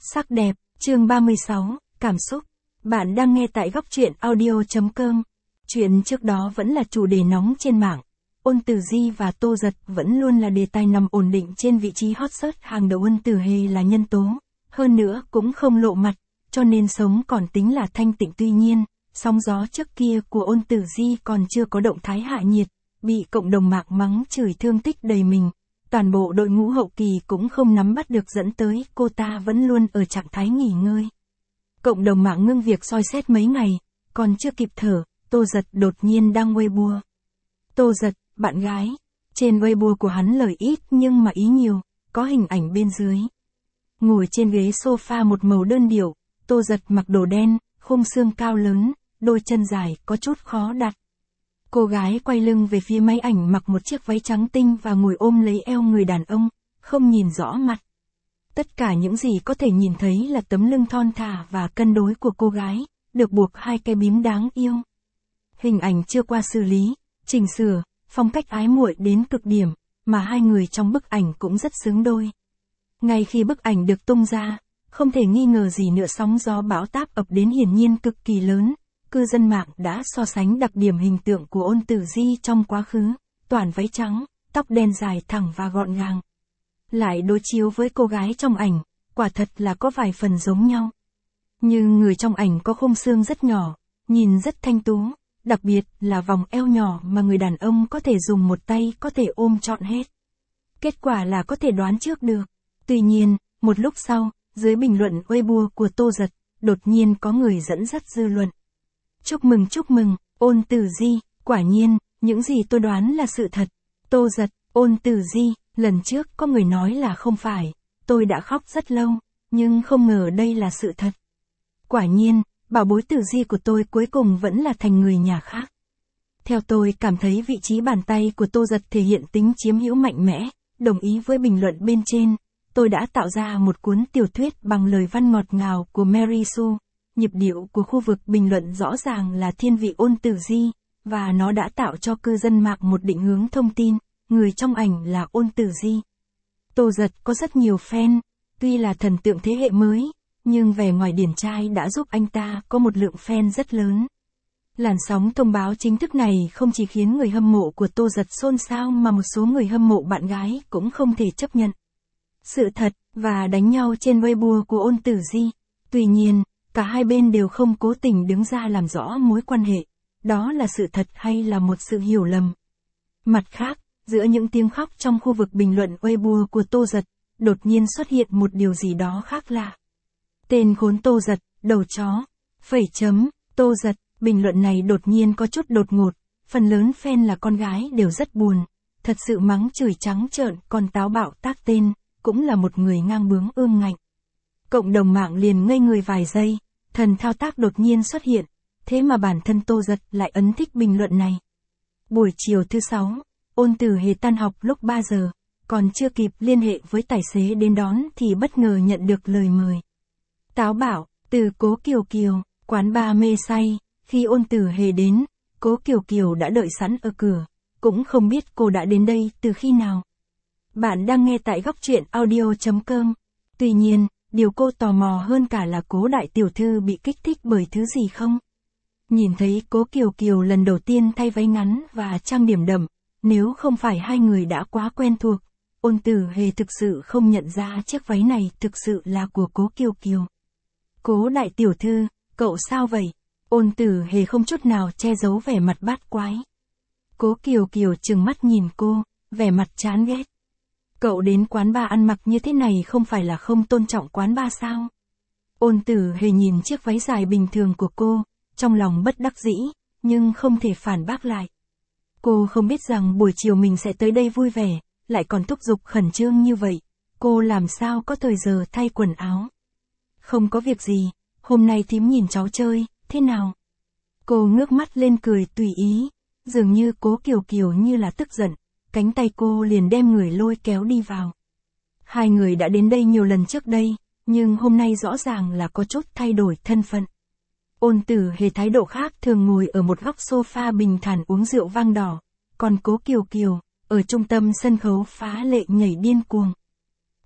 Sắc đẹp, chương 36, cảm xúc. Bạn đang nghe tại góc truyện audio.com. Chuyện trước đó vẫn là chủ đề nóng trên mạng. Ôn Tử Di và Tô Giật vẫn luôn là đề tài nằm ổn định trên vị trí hot search hàng đầu. Ôn Tử Hề là nhân tố, hơn nữa cũng không lộ mặt, cho nên sống còn tính là thanh tịnh. Tuy nhiên, sóng gió trước kia của Ôn Tử Di còn chưa có động thái hạ nhiệt, bị cộng đồng mạng mắng chửi thương tích đầy mình. Toàn bộ đội ngũ hậu kỳ cũng không nắm bắt được, dẫn tới cô ta vẫn luôn ở trạng thái nghỉ ngơi. Cộng đồng mạng ngưng việc soi xét mấy ngày, còn chưa kịp thở, Tô Giật đột nhiên đăng Weibo. Tô Giật, bạn gái. Trên Weibo của hắn lời ít nhưng mà ý nhiều, có hình ảnh bên dưới. Ngồi trên ghế sofa một màu đơn điệu, Tô Giật mặc đồ đen, khung xương cao lớn, đôi chân dài có chút khó đặt. Cô gái quay lưng về phía máy ảnh mặc một chiếc váy trắng tinh và ngồi ôm lấy eo người đàn ông, không nhìn rõ mặt. Tất cả những gì có thể nhìn thấy là tấm lưng thon thả và cân đối của cô gái, được buộc hai cái bím đáng yêu. Hình ảnh chưa qua xử lý, chỉnh sửa, phong cách ái muội đến cực điểm, mà hai người trong bức ảnh cũng rất xứng đôi. Ngay khi bức ảnh được tung ra, không thể nghi ngờ gì nữa, sóng gió bão táp ập đến hiển nhiên cực kỳ lớn. Cư dân mạng đã so sánh đặc điểm hình tượng của Ôn Tử Di trong quá khứ, toàn váy trắng, tóc đen dài thẳng và gọn gàng. Lại đối chiếu với cô gái trong ảnh, quả thật là có vài phần giống nhau. Nhưng người trong ảnh có khung xương rất nhỏ, nhìn rất thanh tú, đặc biệt là vòng eo nhỏ mà người đàn ông có thể dùng một tay có thể ôm trọn hết. Kết quả là có thể đoán trước được. Tuy nhiên, một lúc sau, dưới bình luận Weibo của Tô Giật, đột nhiên có người dẫn dắt dư luận. Chúc mừng, Ôn Tử Di, quả nhiên, những gì tôi đoán là sự thật. Tô Giật, Ôn Tử Di, lần trước có người nói là không phải, tôi đã khóc rất lâu, nhưng không ngờ đây là sự thật. Quả nhiên, bảo bối Tử Di của tôi cuối cùng vẫn là thành người nhà khác. Theo tôi cảm thấy vị trí bàn tay của Tô Giật thể hiện tính chiếm hữu mạnh mẽ, đồng ý với bình luận bên trên. Tôi đã tạo ra một cuốn tiểu thuyết bằng lời văn ngọt ngào của Mary Sue. Nhịp điệu của khu vực bình luận rõ ràng là thiên vị Ôn Tử Di, và nó đã tạo cho cư dân mạng một định hướng thông tin, người trong ảnh là Ôn Tử Di. Tô Giật có rất nhiều fan, tuy là thần tượng thế hệ mới, nhưng vẻ ngoài điển trai đã giúp anh ta có một lượng fan rất lớn. Làn sóng thông báo chính thức này không chỉ khiến người hâm mộ của Tô Giật xôn xao mà một số người hâm mộ bạn gái cũng không thể chấp nhận sự thật, và đánh nhau trên Weibo của Ôn Tử Di. Tuy nhiên, cả hai bên đều không cố tình đứng ra làm rõ mối quan hệ, đó là sự thật hay là một sự hiểu lầm. Mặt khác, giữa những tiếng khóc trong khu vực bình luận Weibo của Tô Giật, đột nhiên xuất hiện một điều gì đó khác lạ. Tên khốn Tô Giật, đầu chó, Tô Giật, bình luận này đột nhiên có chút đột ngột, phần lớn fan là con gái đều rất buồn, thật sự mắng chửi trắng trợn, còn táo bạo tác tên, cũng là một người ngang bướng ương ngạnh. Cộng đồng mạng liền ngây người vài giây, thần thao tác đột nhiên xuất hiện, thế mà bản thân Tô Giật lại ấn thích bình luận này. Buổi chiều thứ 6, Ôn Tử Hề tan học lúc 3 giờ, còn chưa kịp liên hệ với tài xế đến đón thì bất ngờ nhận được lời mời táo bạo từ Cố Kiều Kiều, quán bar mê say. Khi Ôn Tử Hề đến, Cố Kiều Kiều đã đợi sẵn ở cửa, cũng không biết cô đã đến đây từ khi nào. Bạn đang nghe tại góc truyện audio.com. Tuy nhiên, điều cô tò mò hơn cả là Cố đại tiểu thư bị kích thích bởi thứ gì không? Nhìn thấy Cố Kiều Kiều lần đầu tiên thay váy ngắn và trang điểm đậm, nếu không phải hai người đã quá quen thuộc, Ôn Tử Hề thực sự không nhận ra chiếc váy này thực sự là của Cố Kiều Kiều. Cố đại tiểu thư, cậu sao vậy? Ôn Tử Hề không chút nào che giấu vẻ mặt bát quái. Cố Kiều Kiều trừng mắt nhìn cô, vẻ mặt chán ghét. Cậu đến quán bar ăn mặc như thế này không phải là không tôn trọng quán bar sao? Ôn Tử Hề nhìn chiếc váy dài bình thường của cô, trong lòng bất đắc dĩ, nhưng không thể phản bác lại. Cô không biết rằng buổi chiều mình sẽ tới đây vui vẻ, lại còn thúc giục khẩn trương như vậy. Cô làm sao có thời giờ thay quần áo? Không có việc gì, hôm nay thím nhìn cháu chơi, thế nào? Cô ngước mắt lên cười tùy ý, dường như Cố Kiều Kiều như là tức giận, cánh tay cô liền đem người lôi kéo đi vào. Hai người đã đến đây nhiều lần trước đây, nhưng hôm nay rõ ràng là có chút thay đổi thân phận. Ôn Tử Hề thái độ khác thường ngồi ở một góc sofa bình thản uống rượu vang đỏ, còn Cố Kiều Kiều, ở trung tâm sân khấu phá lệ nhảy điên cuồng.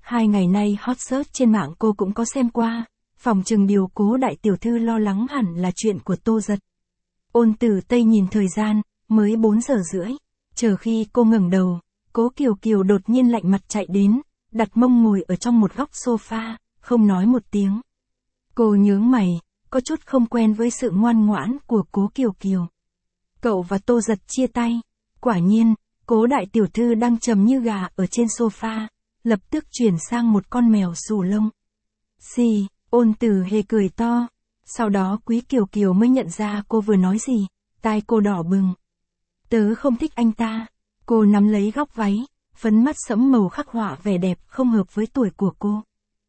2 ngày nay hot search trên mạng cô cũng có xem qua, phòng chừng điều Cố đại tiểu thư lo lắng hẳn là chuyện của Tô Giật. Ôn Tử Tây nhìn thời gian, mới 4 giờ rưỡi, chờ khi cô ngẩng đầu, Cố Kiều Kiều đột nhiên lạnh mặt chạy đến, đặt mông ngồi ở trong một góc sofa, không nói một tiếng. Cô nhướng mày, có chút không quen với sự ngoan ngoãn của Cố Kiều Kiều. Cậu và Tô Giật chia tay, quả nhiên, Cố đại tiểu thư đang trầm như gà ở trên sofa, lập tức chuyển sang một con mèo xù lông. Xì, Ôn Tử Hề cười to, sau đó Quý Kiều Kiều mới nhận ra cô vừa nói gì, tai cô đỏ bừng. Tớ không thích anh ta. Cô nắm lấy góc váy, phấn mắt sẫm màu khắc họa vẻ đẹp không hợp với tuổi của cô.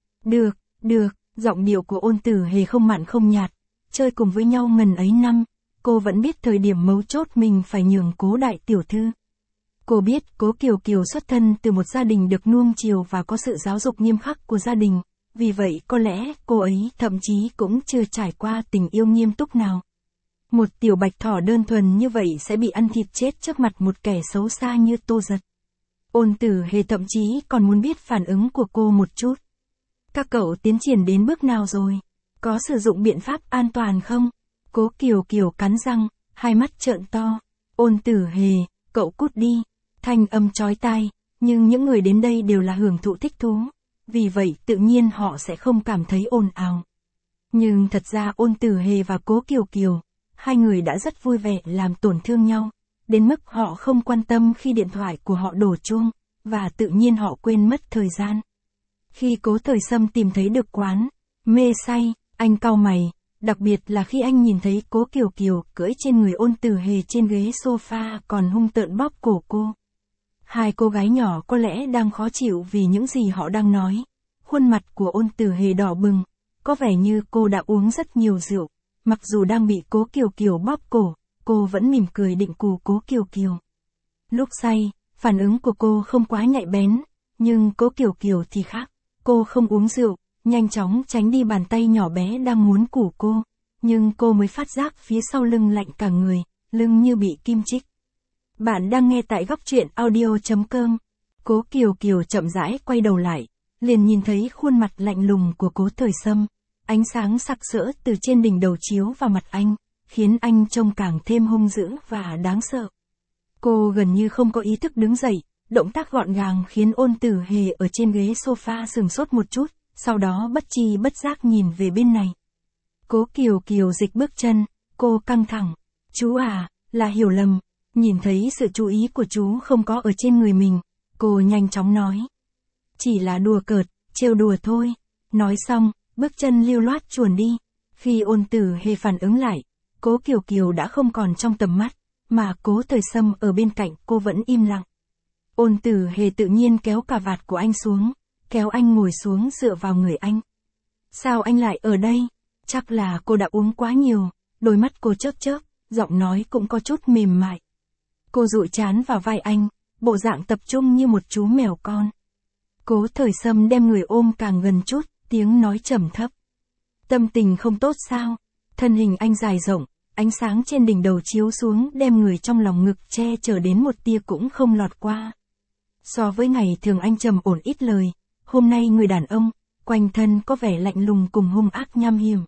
Được, giọng điệu của Ôn Tử Hề không mặn không nhạt, chơi cùng với nhau ngần ấy năm, cô vẫn biết thời điểm mấu chốt mình phải nhường Cố đại tiểu thư. Cô biết Cố Kiều Kiều xuất thân từ một gia đình được nuông chiều và có sự giáo dục nghiêm khắc của gia đình, vì vậy có lẽ cô ấy thậm chí cũng chưa trải qua tình yêu nghiêm túc nào. Một tiểu bạch thỏ đơn thuần như vậy sẽ bị ăn thịt chết trước mặt một kẻ xấu xa như Tô Giật. Ôn Tử Hề thậm chí còn muốn biết phản ứng của cô một chút. Các cậu tiến triển đến bước nào rồi? Có sử dụng biện pháp an toàn không? Cố Kiều Kiều cắn răng, hai mắt trợn to. Ôn Tử Hề, cậu cút đi. Thanh âm chói tai, nhưng những người đến đây đều là hưởng thụ thích thú. Vì vậy tự nhiên họ sẽ không cảm thấy ồn ào. Nhưng thật ra Ôn Tử Hề và Cố Kiều Kiều, hai người đã rất vui vẻ làm tổn thương nhau, đến mức họ không quan tâm khi điện thoại của họ đổ chuông, và tự nhiên họ quên mất thời gian. Khi Cố Thời Sâm tìm thấy được quán, mê say, anh cau mày, đặc biệt là khi anh nhìn thấy Cố Kiều Kiều cưỡi trên người Ôn Tử Hề trên ghế sofa còn hung tợn bóp cổ cô. Hai cô gái nhỏ có lẽ đang khó chịu vì những gì họ đang nói. Khuôn mặt của Ôn Tử Hề đỏ bừng, có vẻ như cô đã uống rất nhiều rượu. Mặc dù đang bị Cố Kiều Kiều bóp cổ, cô vẫn mỉm cười định cù Cố Kiều Kiều. Lúc say, phản ứng của cô không quá nhạy bén, nhưng Cố Kiều Kiều thì khác. Cô không uống rượu, nhanh chóng tránh đi bàn tay nhỏ bé đang muốn cù cô. Nhưng cô mới phát giác phía sau lưng lạnh cả người, lưng như bị kim chích. Bạn đang nghe tại góc truyện audio.com. Cố Kiều Kiều chậm rãi quay đầu lại, liền nhìn thấy khuôn mặt lạnh lùng của Cố Thời Sâm. Ánh sáng sặc sỡ từ trên đỉnh đầu chiếu vào mặt anh, khiến anh trông càng thêm hung dữ và đáng sợ. Cô gần như không có ý thức đứng dậy, động tác gọn gàng khiến Ôn Tử Hề ở trên ghế sofa sừng sốt một chút, sau đó bất tri bất giác nhìn về bên này. Cố Kiều Kiều dịch bước chân, cô căng thẳng. Chú à, là hiểu lầm. Nhìn thấy sự chú ý của chú không có ở trên người mình, cô nhanh chóng nói. Chỉ là đùa cợt, trêu đùa thôi. Nói xong, bước chân lưu loát chuồn đi. Khi Ôn Tử Hề phản ứng lại, Cố Kiều Kiều đã không còn trong tầm mắt, mà Cố Thời Sâm ở bên cạnh cô vẫn im lặng. Ôn Tử Hề tự nhiên kéo cà vạt của anh xuống, kéo anh ngồi xuống dựa vào người anh. Sao anh lại ở đây? Chắc là cô đã uống quá nhiều, đôi mắt cô chớp chớp, giọng nói cũng có chút mềm mại. Cô dụi trán vào vai anh, bộ dạng tập trung như một chú mèo con. Cố Thời Sâm đem người ôm càng gần chút, tiếng nói trầm thấp. Tâm tình không tốt sao? Thân hình anh dài rộng, ánh sáng trên đỉnh đầu chiếu xuống đem người trong lòng ngực che chở đến một tia cũng không lọt qua. So với ngày thường anh trầm ổn ít lời, hôm nay người đàn ông, quanh thân có vẻ lạnh lùng cùng hung ác nham hiểm.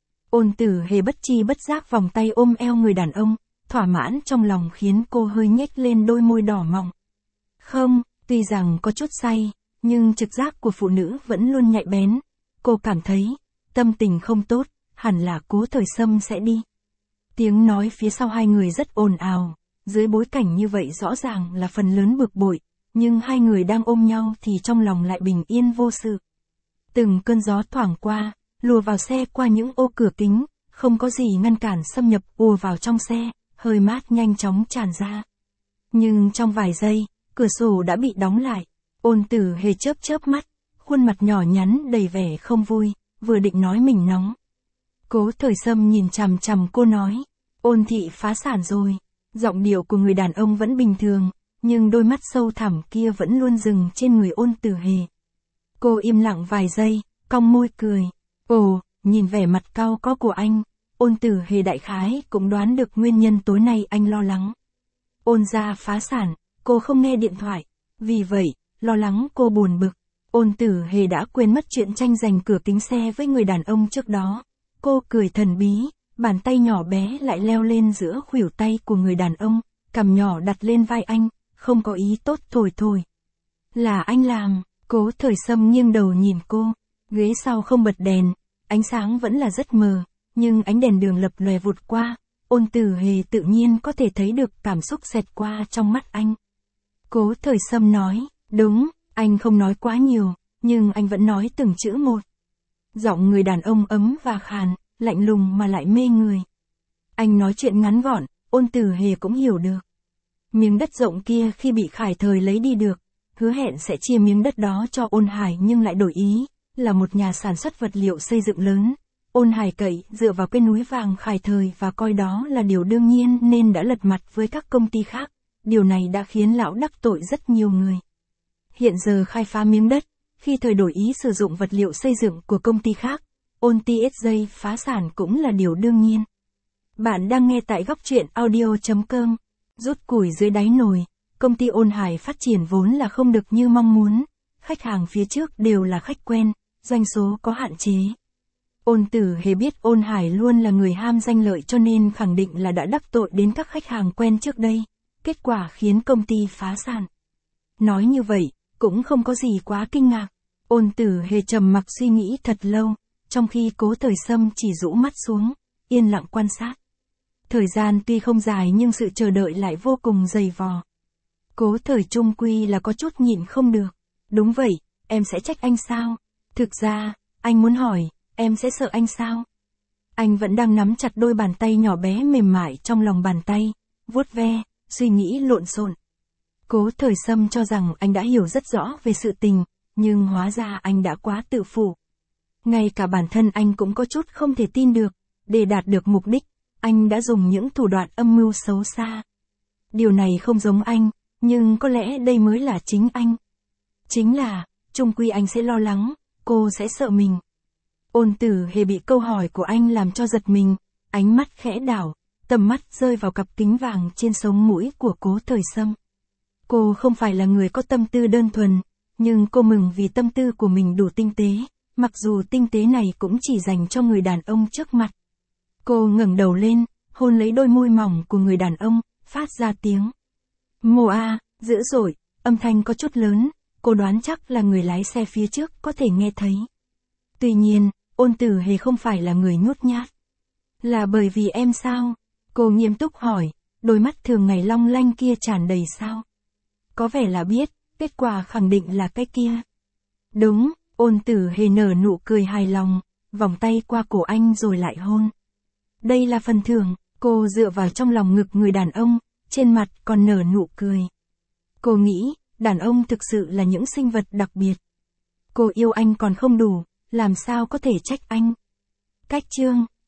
Ôn Tử Hề bất tri bất giác vòng tay ôm eo người đàn ông, thỏa mãn trong lòng khiến cô hơi nhếch lên đôi môi đỏ mọng. Không, tuy rằng có chút say, nhưng trực giác của phụ nữ vẫn luôn nhạy bén. Cô cảm thấy, tâm tình không tốt, hẳn là Cố Thời Sâm sẽ đi. Tiếng nói phía sau hai người rất ồn ào, dưới bối cảnh như vậy rõ ràng là phần lớn bực bội, nhưng hai người đang ôm nhau thì trong lòng lại bình yên vô sự. Từng cơn gió thoảng qua, lùa vào xe qua những ô cửa kính, không có gì ngăn cản xâm nhập ùa vào trong xe, hơi mát nhanh chóng tràn ra. Nhưng trong vài giây, cửa sổ đã bị đóng lại. Ôn Tử Hề chớp chớp mắt, khuôn mặt nhỏ nhắn đầy vẻ không vui, vừa định nói mình nóng. Cố Thời Sâm nhìn chằm chằm cô nói, Ôn thị phá sản rồi. Giọng điệu của người đàn ông vẫn bình thường, nhưng đôi mắt sâu thẳm kia vẫn luôn dừng trên người Ôn Tử Hề. Cô im lặng vài giây, cong môi cười. Ồ, nhìn vẻ mặt cau có của anh, Ôn Tử Hề đại khái cũng đoán được nguyên nhân tối nay anh lo lắng. Ôn gia phá sản, cô không nghe điện thoại, vì vậy, lo lắng cô buồn bực. Ôn Tử Hề đã quên mất chuyện tranh giành cửa kính xe với người đàn ông trước đó. Cô cười thần bí, bàn tay nhỏ bé lại leo lên giữa khuỷu tay của người đàn ông, cằm nhỏ đặt lên vai anh, không có ý tốt thổi thổi. Là anh làm, Cố Thời Sâm nghiêng đầu nhìn cô, ghế sau không bật đèn, ánh sáng vẫn là rất mờ, nhưng ánh đèn đường lập lòe vụt qua, Ôn Tử Hề tự nhiên có thể thấy được cảm xúc xẹt qua trong mắt anh. Cố Thời Sâm nói, đúng, anh không nói quá nhiều, nhưng anh vẫn nói từng chữ một. Giọng người đàn ông ấm và khàn, lạnh lùng mà lại mê người. Anh nói chuyện ngắn gọn, Ôn Tử Hề cũng hiểu được. Miếng đất rộng kia khi bị Khải Thời lấy đi được, hứa hẹn sẽ chia miếng đất đó cho Ôn Hải nhưng lại đổi ý, là một nhà sản xuất vật liệu xây dựng lớn. Ôn Hải cậy dựa vào cái núi vàng Khải Thời và coi đó là điều đương nhiên nên đã lật mặt với các công ty khác. Điều này đã khiến lão đắc tội rất nhiều người. Hiện giờ khai phá miếng đất, khi thời đổi ý sử dụng vật liệu xây dựng của công ty khác, Ôn TSJ phá sản cũng là điều đương nhiên. Bạn đang nghe tại góc truyện audio.com. Rút củi dưới đáy nồi, công ty Ôn Hải phát triển vốn là không được như mong muốn. Khách hàng phía trước đều là khách quen, doanh số có hạn chế. Ôn Tử Hề biết Ôn Hải luôn là người ham danh lợi cho nên khẳng định là đã đắc tội đến các khách hàng quen trước đây. Kết quả khiến công ty phá sản. Nói như vậy, cũng không có gì quá kinh ngạc. Ôn Tử Hề trầm mặc suy nghĩ thật lâu, trong khi Cố Thời Sâm chỉ rũ mắt xuống, yên lặng quan sát. Thời gian tuy không dài nhưng sự chờ đợi lại vô cùng dày vò. Cố Thời trung quy là có chút nhịn không được. Đúng vậy, em sẽ trách anh sao? Thực ra, anh muốn hỏi, em sẽ sợ anh sao? Anh vẫn đang nắm chặt đôi bàn tay nhỏ bé mềm mại trong lòng bàn tay, vuốt ve, suy nghĩ lộn xộn. Cố Thời Sâm cho rằng anh đã hiểu rất rõ về sự tình, nhưng hóa ra anh đã quá tự phụ. Ngay cả bản thân anh cũng có chút không thể tin được, để đạt được mục đích, anh đã dùng những thủ đoạn âm mưu xấu xa. Điều này không giống anh, nhưng có lẽ đây mới là chính anh. Chính là, chung quy anh sẽ lo lắng, cô sẽ sợ mình. Ôn Tử Hề bị câu hỏi của anh làm cho giật mình, ánh mắt khẽ đảo, tầm mắt rơi vào cặp kính vàng trên sống mũi của Cố Thời Sâm. Cô không phải là người có tâm tư đơn thuần, nhưng cô mừng vì tâm tư của mình đủ tinh tế, mặc dù tinh tế này cũng chỉ dành cho người đàn ông trước mặt. Cô ngẩng đầu lên, hôn lấy đôi môi mỏng của người đàn ông, phát ra tiếng. Mồ a, dữ dội, âm thanh có chút lớn, cô đoán chắc là người lái xe phía trước có thể nghe thấy. Tuy nhiên, Ôn Tử Hề không phải là người nhút nhát. Là bởi vì em sao? Cô nghiêm túc hỏi, đôi mắt thường ngày long lanh kia tràn đầy sao? Có vẻ là biết, kết quả khẳng định là cái kia. Đúng, Ôn Tử Hề nở nụ cười hài lòng, vòng tay qua cổ anh rồi lại hôn. Đây là phần thưởng, cô dựa vào trong lòng ngực người đàn ông, trên mặt còn nở nụ cười. Cô nghĩ, đàn ông thực sự là những sinh vật đặc biệt. Cô yêu anh còn không đủ, làm sao có thể trách anh. Cách chương